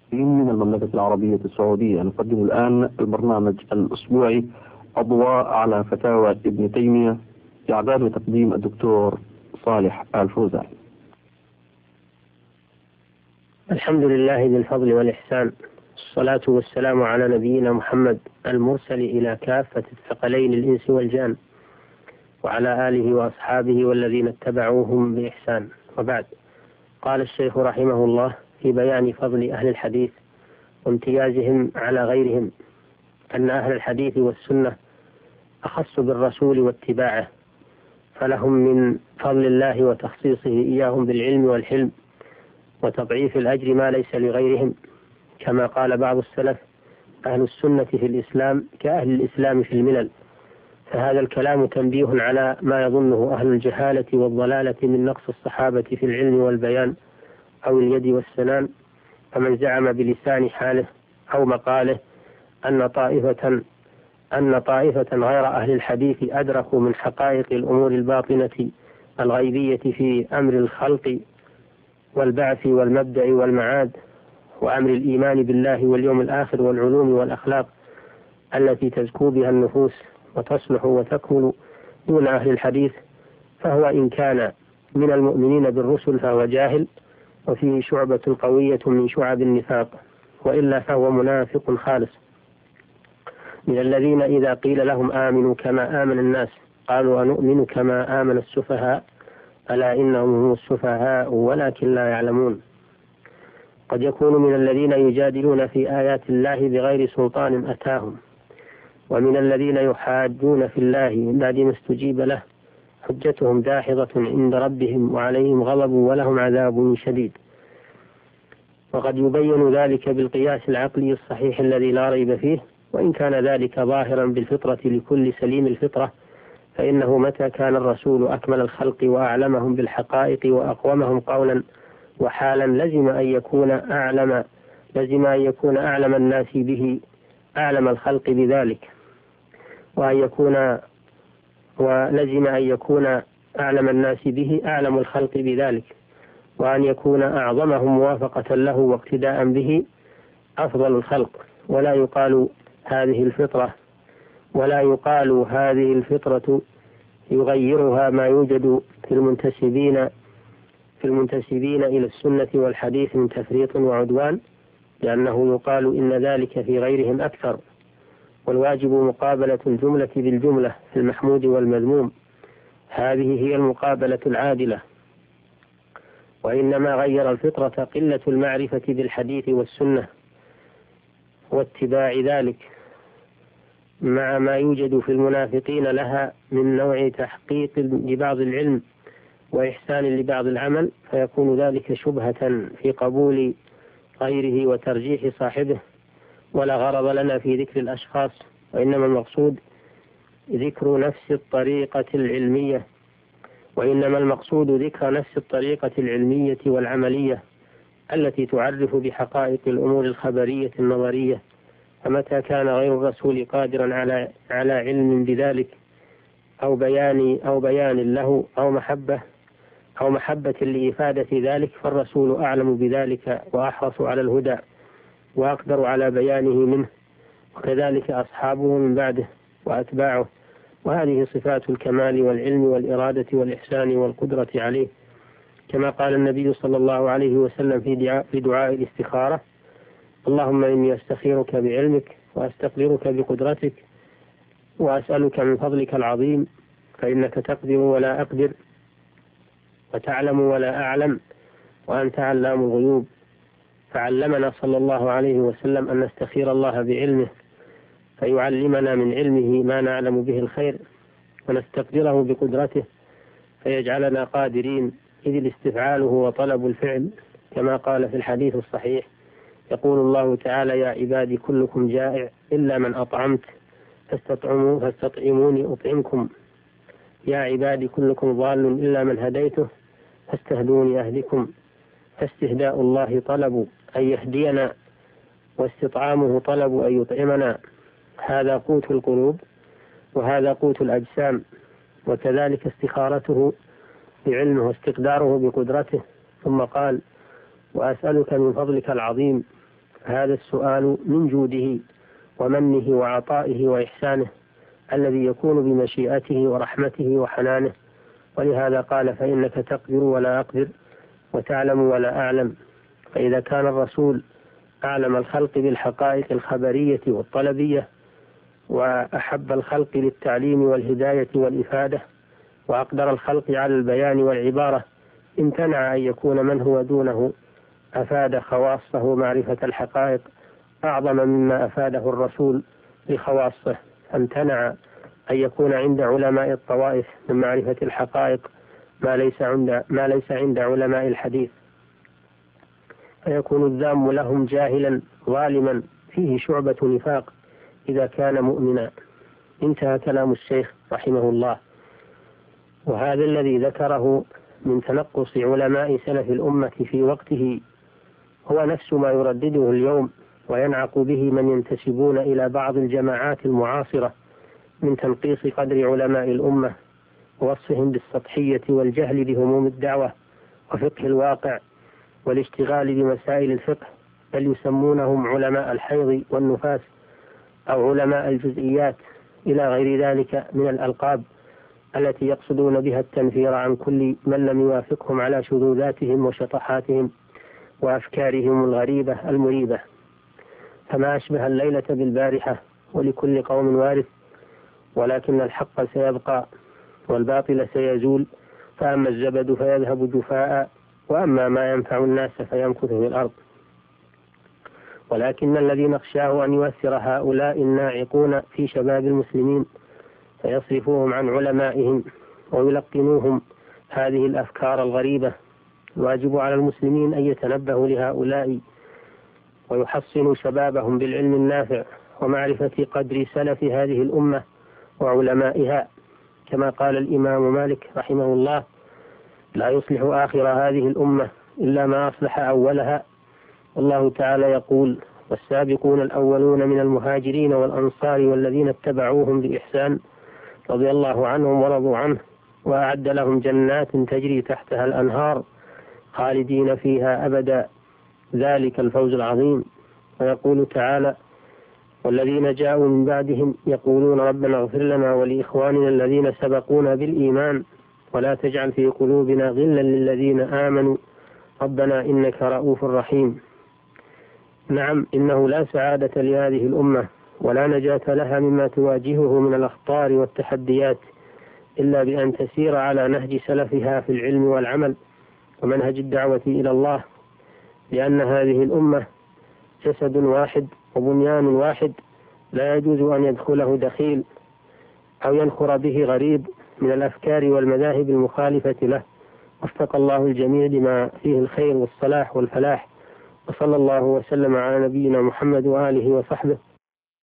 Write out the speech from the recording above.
من المملكة العربية السعودية. نقدم الآن البرنامج الأسبوعي أضواء على فتاوى ابن تيمية، إعداد وتقديم الدكتور صالح آل فوزان. الحمد لله ذي الفضل والإحسان، الصلاة والسلام على نبينا محمد المرسل إلى كافة الثقلين الإنس والجان، وعلى آله وأصحابه والذين اتبعوهم بإحسان، وبعد. قال الشيخ رحمه الله في بيان فضل أهل الحديث وامتيازهم على غيرهم أن أهل الحديث والسنة أخص بالرسول واتباعه، فلهم من فضل الله وتخصيصه إياهم بالعلم والحلم وتضعيف الأجر ما ليس لغيرهم، كما قال بعض السلف: أهل السنة في الإسلام كأهل الإسلام في الملل. فهذا الكلام تنبيه على ما يظنه أهل الجهالة والضلالة من نقص الصحابة في العلم والبيان أو اليد والسنان. فمن زعم بلسان حاله أو مقاله أن طائفة غير أهل الحديث أدركوا من حقائق الأمور الباطنة الغيبية في أمر الخلق والبعث والمبدأ والمعاد وأمر الإيمان بالله واليوم الآخر والعلوم والأخلاق التي تزكو بها النفوس وتصلح وتكمل دون أهل الحديث، فهو إن كان من المؤمنين بالرسل فهو جاهل وفيه شعبة قوية من شعب النفاق، وإلا فهو منافق خالص، من الذين إذا قيل لهم آمنوا كما آمن الناس قالوا أنؤمن كما آمن السفهاء ألا إنهم هم السفهاء ولكن لا يعلمون. قد يكون من الذين يجادلون في آيات الله بغير سلطان أتاهم، ومن الذين يحاجون في الله من بعد ما استجيب له حجتهم داحضة عند ربهم وعليهم غضب ولهم عذاب شديد. وقد يبين ذلك بالقياس العقلي الصحيح الذي لا ريب فيه، وإن كان ذلك ظاهرا بالفطرة لكل سليم الفطرة، فإنه متى كان الرسول أكمل الخلق وأعلمهم بالحقائق وأقومهم قولا وحالا لزم أن يكون أعلم الناس به أعلم الخلق بذلك، ولزم أن يكون أعلم الناس به أعلم الخلق بذلك، وأن يكون أعظمهم موافقة له واقتداء به أفضل الخلق. ولا يقال هذه الفطرة يغيرها ما يوجد في المنتسبين إلى السنة والحديث من تفريط وعدوان، لأنه يقال إن ذلك في غيرهم أكثر. والواجب مقابلة الجملة بالجملة في المحمود والمذموم، هذه هي المقابلة العادلة. وإنما غير الفطرة قلة المعرفة بالحديث والسنة واتباع ذلك، مع ما يوجد في المنافقين لها من نوع تحقيق لبعض العلم وإحسان لبعض العمل، فيكون ذلك شبهة في قبول غيره وترجيح صاحبه. ولا غرض لنا في ذكر الأشخاص، وإنما المقصود ذكر نفس الطريقة العلمية والعملية التي تعرف بحقائق الأمور الخبرية النظرية. فمتى كان غير الرسول قادرا على علم بذلك أو بيان له أو محبة لإفادة ذلك، فالرسول أعلم بذلك وأحرص على الهدى وأقدر على بيانه منه، وكذلك أصحابه من بعده وأتباعه. وهذه صفات الكمال والعلم والإرادة والإحسان والقدرة عليه، كما قال النبي صلى الله عليه وسلم في دعاء الاستخارة: اللهم إني أستخيرك بعلمك وأستقدرك بقدرتك وأسألك من فضلك العظيم، فإنك تقدر ولا أقدر وتعلم ولا أعلم وأنت علام الغيوب. فعلمنا صلى الله عليه وسلم أن نستخير الله بعلمه فيعلمنا من علمه ما نعلم به الخير، ونستقدره بقدرته فيجعلنا قادرين، إذ الاستفعال هو طلب الفعل، كما قال في الحديث الصحيح: يقول الله تعالى: يا عبادي كلكم جائع إلا من أطعمت فاستطعموني أطعمكم، يا عبادي كلكم ضال إلا من هديته فاستهدوني أهدكم. فاستهداء الله طلب أن يهدينا، واستطعامه طلب أن يطعمنا. هذا قوت القلوب وهذا قوت الأجسام. وكذلك استخارته بعلمه واستقداره بقدرته. ثم قال: وأسألك من فضلك العظيم، هذا السؤال من جوده ومنه وعطائه وإحسانه الذي يكون بمشيئته ورحمته وحنانه. ولهذا قال: فإنك تقدر ولا أقدر وتعلم ولا أعلم. فإذا كان الرسول أعلم الخلق بالحقائق الخبرية والطلبية، وأحب الخلق للتعليم والهداية والإفادة، وأقدر الخلق على البيان والعبارة، امتنع أن يكون من هو دونه أفاد خواصه معرفة الحقائق أعظم مما أفاده الرسول لخواصه، فامتنع أن يكون عند علماء الطوائف من معرفة الحقائق ما ليس عند علماء الحديث، فيكون الذام لهم جاهلا ظالما فيه شعبة نفاق إذا كان مؤمنا. انتهى كلام الشيخ رحمه الله. وهذا الذي ذكره من تنقص علماء سلف الأمة في وقته هو نفس ما يردده اليوم وينعق به من ينتسبون إلى بعض الجماعات المعاصرة من تنقيص قدر علماء الأمة ووصفهم بالسطحية والجهل بهموم الدعوة وفقه الواقع والاشتغال بمسائل الفقه، بل يسمونهم علماء الحيض والنفاس أو علماء الجزئيات إلى غير ذلك من الألقاب التي يقصدون بها التنفير عن كل من لم يوافقهم على شذوذاتهم وشطحاتهم وأفكارهم الغريبة المريبة. فما أشبه الليلة بالبارحة، ولكل قوم وارث، ولكن الحق سيبقى والباطل سيزول، فأما الزبد فيذهب جفاء، وأما ما ينفع الناس فيمكث في الأرض. ولكن الذي نخشاه أن يؤثر هؤلاء الناعقون في شباب المسلمين فيصرفوهم عن علمائهم ويلقنوهم هذه الأفكار الغريبة. الواجب على المسلمين أن يتنبهوا لهؤلاء ويحصنوا شبابهم بالعلم النافع ومعرفة قدر سلف هذه الأمة وعلمائها، كما قال الإمام مالك رحمه الله: لا يصلح آخر هذه الأمة إلا ما أصلح أولها. والله تعالى يقول: والسابقون الأولون من المهاجرين والأنصار والذين اتبعوهم بإحسان رضي الله عنهم ورضوا عنه وأعد لهم جنات تجري تحتها الأنهار خالدين فيها أبدا، ذلك الفوز العظيم. ويقول تعالى: والذين جاءوا من بعدهم يقولون ربنا اغفر لنا ولإخواننا الذين سبقونا بالإيمان ولا تجعل في قلوبنا غلا للذين آمنوا ربنا إنك رؤوف رحيم. نعم، إنه لا سعادة لهذه الأمة ولا نجاة لها مما تواجهه من الأخطار والتحديات إلا بأن تسير على نهج سلفها في العلم والعمل ومنهج الدعوة إلى الله، لأن هذه الأمة جسد واحد وبنيان واحد، لا يجوز أن يدخله دخيل أو ينخر به غريب من الأفكار والمذاهب المخالفة له. وفق الله الجميع لما فيه الخير والصلاح والفلاح، وصلى الله وسلم على نبينا محمد وآله وصحبه،